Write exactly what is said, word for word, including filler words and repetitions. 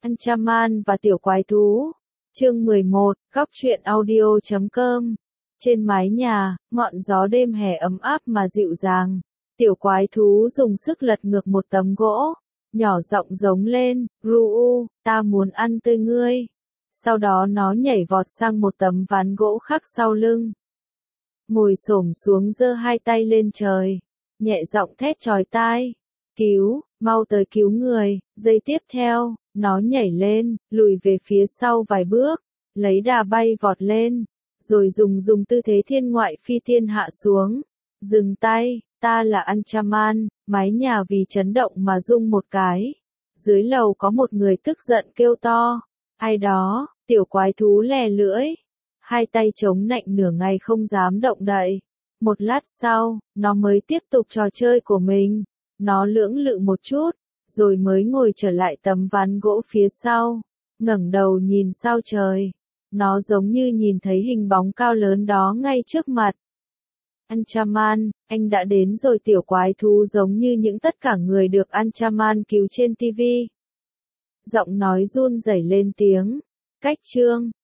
Anchaman và tiểu quái thú. Chương mười một, góc truyện audio chấm com. Trên mái nhà, ngọn gió đêm hè ấm áp mà dịu dàng. Tiểu quái thú dùng sức lật ngược một tấm gỗ, nhỏ giọng giống lên, Ru, ta muốn ăn tươi ngươi. Sau đó nó nhảy vọt sang một tấm ván gỗ khác sau lưng. Ngồi xổm xuống giơ hai tay lên trời, nhẹ giọng thét chói tai. Cứu, mau tới cứu người. Giây tiếp theo, nó nhảy lên, lùi về phía sau vài bước, lấy đà bay vọt lên, rồi dùng dùng tư thế thiên ngoại phi thiên hạ xuống. Dừng tay, ta là Anchaman. Mái nhà vì chấn động mà rung một cái. Dưới lầu có một người tức giận kêu to. Ai đó? Tiểu quái thú lè lưỡi, hai tay chống nạnh nửa ngày không dám động đậy. Một lát sau, nó mới tiếp tục trò chơi của mình. Nó lưỡng lự một chút, rồi mới ngồi trở lại tấm ván gỗ phía sau, ngẩng đầu nhìn sao trời. Nó giống như nhìn thấy hình bóng cao lớn đó ngay trước mặt. Anchaman, anh đã đến rồi. Tiểu quái thú giống như những tất cả người được Anchaman cứu trên ti vi. Giọng nói run rẩy lên tiếng. Cách chương